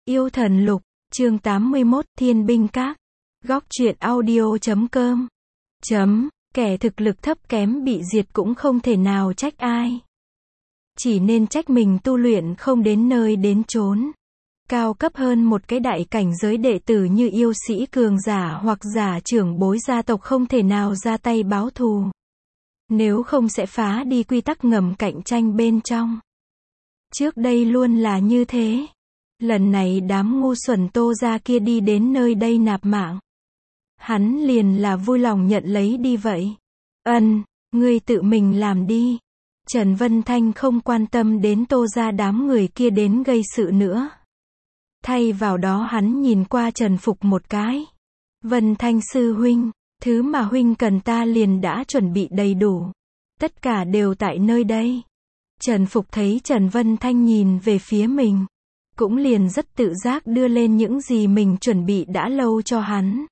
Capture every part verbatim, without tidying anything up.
Yêu thần lục, chương tám mươi mốt, Thiên binh các. Góc truyện audio chấm com. Chấm, kẻ thực lực thấp kém bị diệt cũng không thể nào trách ai. Chỉ nên trách mình tu luyện không đến nơi đến chốn. Cao cấp hơn một cái đại cảnh giới đệ tử như yêu sĩ cường giả hoặc giả trưởng bối gia tộc không thể nào ra tay báo thù. Nếu không sẽ phá đi quy tắc ngầm cạnh tranh bên trong. Trước đây luôn là như thế. Lần này đám ngu xuẩn Tô gia kia đi đến nơi đây nạp mạng. Hắn liền là vui lòng nhận lấy đi vậy. Ân, ngươi tự mình làm đi. Trần Vân Thanh không quan tâm đến Tô gia đám người kia đến gây sự nữa. Thay vào đó hắn nhìn qua Trần Phục một cái. Vân Thanh sư huynh, thứ mà huynh cần ta liền đã chuẩn bị đầy đủ. Tất cả đều tại nơi đây. Trần Phục thấy Trần Vân Thanh nhìn về phía mình. Cũng liền rất tự giác đưa lên những gì mình chuẩn bị đã lâu cho hắn.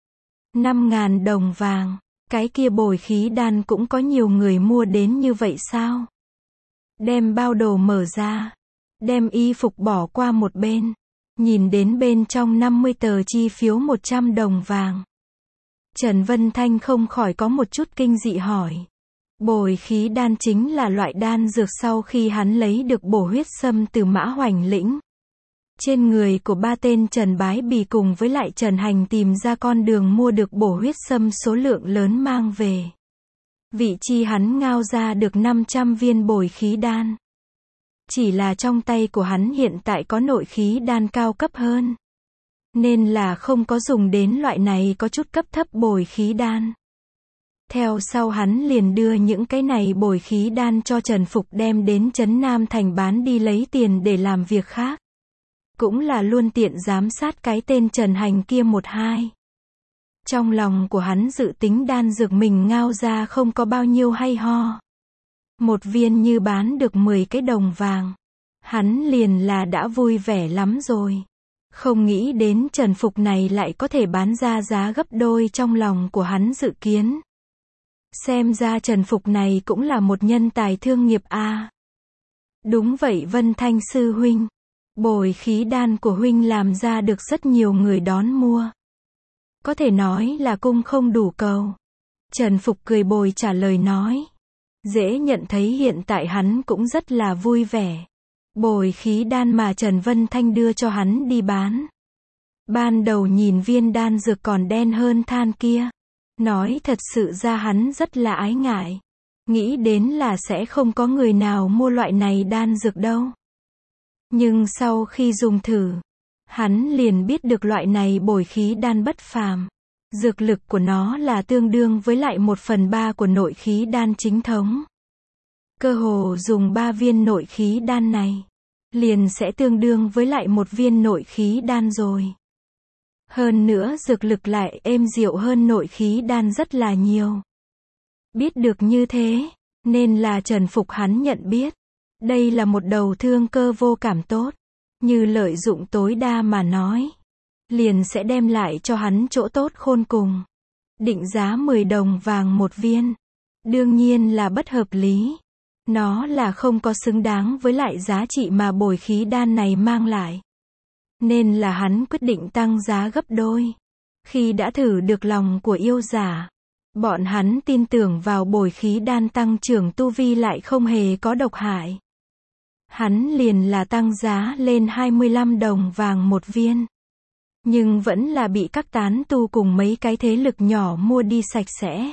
Năm ngàn đồng vàng. Cái kia bồi khí đan cũng có nhiều người mua đến như vậy sao? Đem bao đồ mở ra. Đem y phục bỏ qua một bên. Nhìn đến bên trong năm mươi tờ chi phiếu một trăm đồng vàng. Trần Vân Thanh không khỏi có một chút kinh dị hỏi. Bồi khí đan chính là loại đan dược sau khi hắn lấy được bổ huyết sâm từ Mã Hoành Lĩnh. Trên người của ba tên Trần Bái Bì cùng với lại Trần Hành tìm ra con đường mua được bổ huyết sâm số lượng lớn mang về. Vị chi hắn ngao ra được năm trăm viên bồi khí đan. Chỉ là trong tay của hắn hiện tại có nội khí đan cao cấp hơn. Nên là không có dùng đến loại này có chút cấp thấp bồi khí đan. Theo sau hắn liền đưa những cái này bồi khí đan cho Trần Phục đem đến Trấn Nam Thành bán đi lấy tiền để làm việc khác. Cũng là luôn tiện giám sát cái tên Trần Hành kia một hai. Trong lòng của hắn dự tính đan dược mình ngao ra không có bao nhiêu hay ho. Một viên như bán được mười cái đồng vàng. Hắn liền là đã vui vẻ lắm rồi. Không nghĩ đến Trần Phục này lại có thể bán ra giá gấp đôi trong lòng của hắn dự kiến. Xem ra Trần Phục này cũng là một nhân tài thương nghiệp a. À. Đúng vậy Vân Thanh sư huynh. Bồi khí đan của huynh làm ra được rất nhiều người đón mua. Có thể nói là cung không đủ cầu. Trần Phục cười bồi trả lời nói. Dễ nhận thấy hiện tại hắn cũng rất là vui vẻ. Bồi khí đan mà Trần Vân Thanh đưa cho hắn đi bán. Ban đầu nhìn viên đan dược còn đen hơn than kia. Nói thật sự ra hắn rất là ái ngại. Nghĩ đến là sẽ không có người nào mua loại này đan dược đâu. Nhưng sau khi dùng thử, hắn liền biết được loại này bồi khí đan bất phàm. Dược lực của nó là tương đương với lại một phần ba của nội khí đan chính thống. Cơ hồ dùng ba viên nội khí đan này, liền sẽ tương đương với lại một viên nội khí đan rồi. Hơn nữa dược lực lại êm dịu hơn nội khí đan rất là nhiều. Biết được như thế, nên là Trần Phục hắn nhận biết. Đây là một đầu thương cơ vô cảm tốt. Như lợi dụng tối đa mà nói. Liền sẽ đem lại cho hắn chỗ tốt khôn cùng. Định giá mười đồng vàng một viên. Đương nhiên là bất hợp lý. Nó là không có xứng đáng với lại giá trị mà bồi khí đan này mang lại. Nên là hắn quyết định tăng giá gấp đôi. Khi đã thử được lòng của yêu giả. Bọn hắn tin tưởng vào bồi khí đan tăng trưởng tu vi lại không hề có độc hại. Hắn liền là tăng giá lên hai mươi lăm đồng vàng một viên. Nhưng vẫn là bị các tán tu cùng mấy cái thế lực nhỏ mua đi sạch sẽ.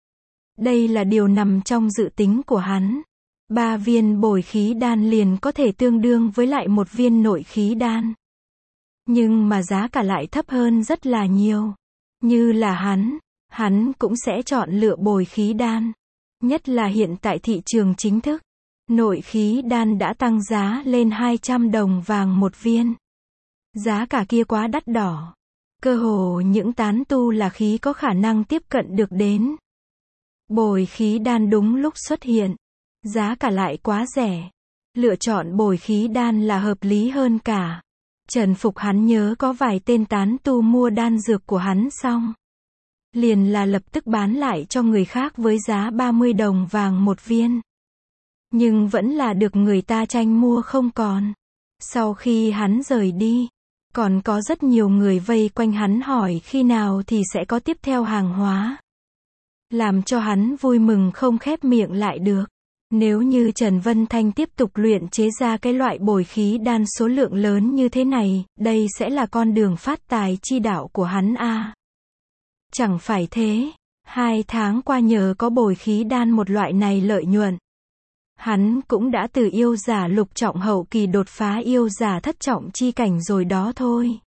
Đây là điều nằm trong dự tính của hắn. Ba viên bồi khí đan liền có thể tương đương với lại một viên nội khí đan. Nhưng mà giá cả lại thấp hơn rất là nhiều. Như là hắn, hắn cũng sẽ chọn lựa bồi khí đan. Nhất là hiện tại thị trường chính thức. Nội khí đan đã tăng giá lên hai trăm đồng vàng một viên. Giá cả kia quá đắt đỏ. Cơ hồ những tán tu là khí có khả năng tiếp cận được đến. Bồi khí đan đúng lúc xuất hiện. Giá cả lại quá rẻ. Lựa chọn bồi khí đan là hợp lý hơn cả. Trần Phục hắn nhớ có vài tên tán tu mua đan dược của hắn xong. Liền là lập tức bán lại cho người khác với giá ba mươi đồng vàng một viên. Nhưng vẫn là được người ta tranh mua không còn. Sau khi hắn rời đi, Còn có rất nhiều người vây quanh hắn hỏi khi nào thì sẽ có tiếp theo hàng hóa. Làm cho hắn vui mừng không khép miệng lại được. Nếu như Trần Vân Thanh tiếp tục luyện chế ra cái loại bồi khí đan số lượng lớn như thế này, đây sẽ là con đường phát tài chi đạo của hắn a. Chẳng phải thế, hai tháng qua nhờ có bồi khí đan một loại này lợi nhuận. Hắn cũng đã từ yêu giả lục trọng hậu kỳ đột phá yêu giả thất trọng chi cảnh rồi đó thôi.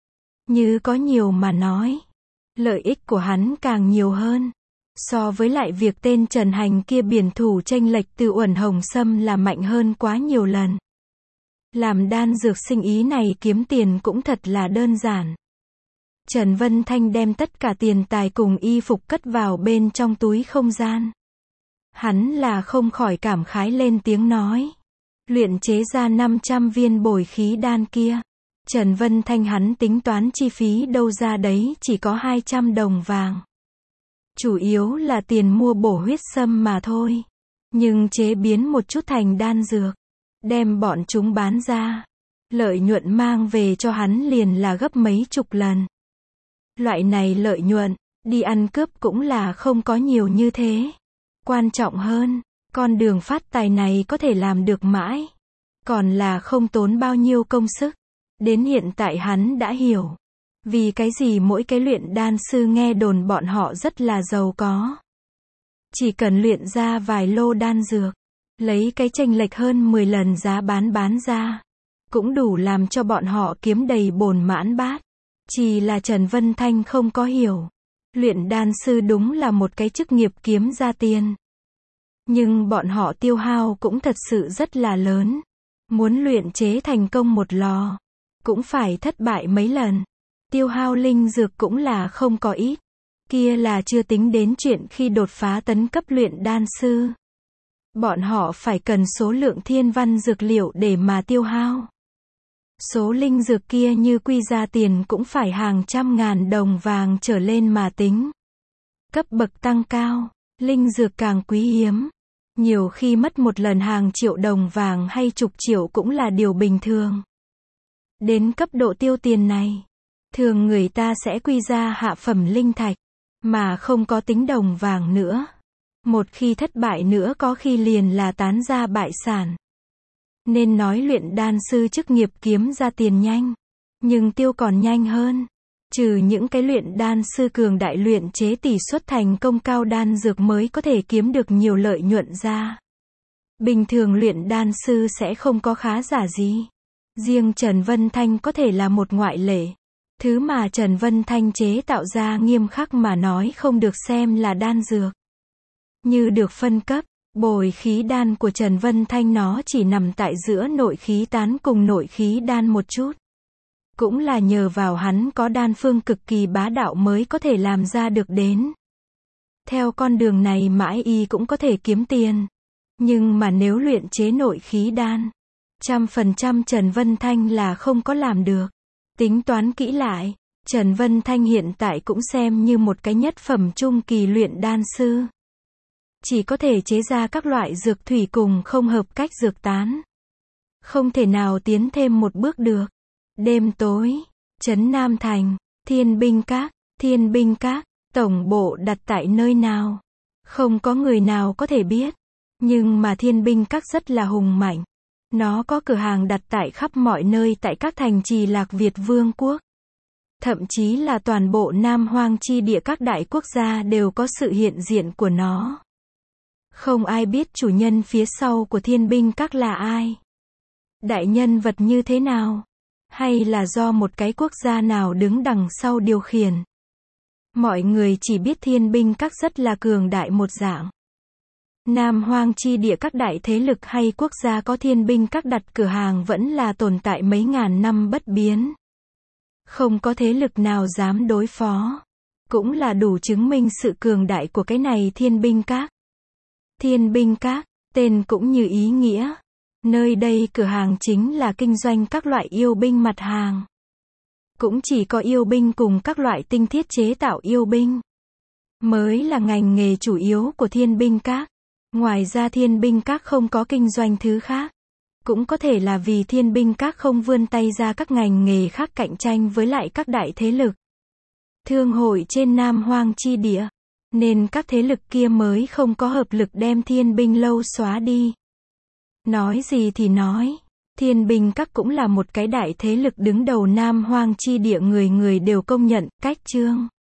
Như có nhiều mà nói, lợi ích của hắn càng nhiều hơn. So với lại việc tên Trần Hành kia biển thủ chênh lệch từ Uẩn Hồng Sâm là mạnh hơn quá nhiều lần. Làm đan dược sinh ý này kiếm tiền cũng thật là đơn giản. Trần Vân Thanh đem tất cả tiền tài cùng y phục cất vào bên trong túi không gian. Hắn là không khỏi cảm khái lên tiếng nói. Luyện chế ra năm trăm viên bồi khí đan kia. Trần Vân Thanh hắn tính toán chi phí đâu ra đấy chỉ có hai trăm đồng vàng. Chủ yếu là tiền mua bổ huyết sâm mà thôi. Nhưng chế biến một chút thành đan dược. Đem bọn chúng bán ra. Lợi nhuận mang về cho hắn liền là gấp mấy chục lần. Loại này lợi nhuận, đi ăn cướp cũng là không có nhiều như thế. Quan trọng hơn, con đường phát tài này có thể làm được mãi. Còn là không tốn bao nhiêu công sức. Đến hiện tại hắn đã hiểu. Vì cái gì mỗi cái luyện đan sư nghe đồn bọn họ rất là giàu có. Chỉ cần luyện ra vài lô đan dược, lấy cái chênh lệch hơn mười lần giá bán bán ra, cũng đủ làm cho bọn họ kiếm đầy bồn mãn bát. Chỉ là Trần Vân Thanh không có hiểu. Luyện đan sư đúng là một cái chức nghiệp kiếm ra tiền. Nhưng bọn họ tiêu hao cũng thật sự rất là lớn. Muốn luyện chế thành công một lò, cũng phải thất bại mấy lần. Tiêu hao linh dược cũng là không có ít. Kia là chưa tính đến chuyện khi đột phá tấn cấp luyện đan sư. Bọn họ phải cần số lượng thiên văn dược liệu để mà tiêu hao. Số linh dược kia như quy ra tiền cũng phải hàng trăm ngàn đồng vàng trở lên mà tính. Cấp bậc tăng cao, linh dược càng quý hiếm. Nhiều khi mất một lần hàng triệu đồng vàng hay chục triệu cũng là điều bình thường. Đến cấp độ tiêu tiền này, thường người ta sẽ quy ra hạ phẩm linh thạch, mà không có tính đồng vàng nữa. Một khi thất bại nữa có khi liền là tán ra bại sản. Nên nói luyện đan sư chức nghiệp kiếm ra tiền nhanh, nhưng tiêu còn nhanh hơn. Trừ những cái luyện đan sư cường đại luyện chế tỷ suất thành công cao đan dược mới có thể kiếm được nhiều lợi nhuận ra. Bình thường luyện đan sư sẽ không có khá giả gì. Riêng Trần Vân Thanh có thể là một ngoại lệ. Thứ mà Trần Vân Thanh chế tạo ra nghiêm khắc mà nói không được xem là đan dược. Như được phân cấp, bồi khí đan của Trần Vân Thanh nó chỉ nằm tại giữa nội khí tán cùng nội khí đan một chút. Cũng là nhờ vào hắn có đan phương cực kỳ bá đạo mới có thể làm ra được đến. Theo con đường này mãi y cũng có thể kiếm tiền. Nhưng mà nếu luyện chế nội khí đan, trăm phần trăm Trần Vân Thanh là không có làm được. Tính toán kỹ lại, Trần Vân Thanh hiện tại cũng xem như một cái nhất phẩm trung kỳ luyện đan sư. Chỉ có thể chế ra các loại dược thủy cùng không hợp cách dược tán. Không thể nào tiến thêm một bước được. Đêm tối, Trấn Nam Thành, Thiên Binh Các, Thiên Binh Các, tổng bộ đặt tại nơi nào? Không có người nào có thể biết. Nhưng mà Thiên Binh Các rất là hùng mạnh. Nó có cửa hàng đặt tại khắp mọi nơi tại các thành trì Lạc Việt Vương quốc. Thậm chí là toàn bộ Nam Hoang chi địa các đại quốc gia đều có sự hiện diện của nó. Không ai biết chủ nhân phía sau của Thiên Binh Các là ai. Đại nhân vật như thế nào? Hay là do một cái quốc gia nào đứng đằng sau điều khiển? Mọi người chỉ biết Thiên Binh Các rất là cường đại một dạng. Nam Hoang chi địa các đại thế lực hay quốc gia có Thiên Binh Các đặt cửa hàng vẫn là tồn tại mấy ngàn năm bất biến. Không có thế lực nào dám đối phó. Cũng là đủ chứng minh sự cường đại của cái này Thiên Binh Các. Thiên Binh Các, tên cũng như ý nghĩa. Nơi đây cửa hàng chính là kinh doanh các loại yêu binh mặt hàng. Cũng chỉ có yêu binh cùng các loại tinh thiết chế tạo yêu binh mới là ngành nghề chủ yếu của Thiên Binh Các. Ngoài ra Thiên Binh Các không có kinh doanh thứ khác. Cũng có thể là vì Thiên binh các không vươn tay ra các ngành nghề khác cạnh tranh với lại các đại thế lực thương hội trên Nam Hoang chi địa, nên các thế lực kia mới không có hợp lực đem Thiên binh lâu xóa đi. Nói gì thì nói, Thiên binh các cũng là một cái đại thế lực đứng đầu Nam Hoang chi địa, người người đều công nhận, cách chương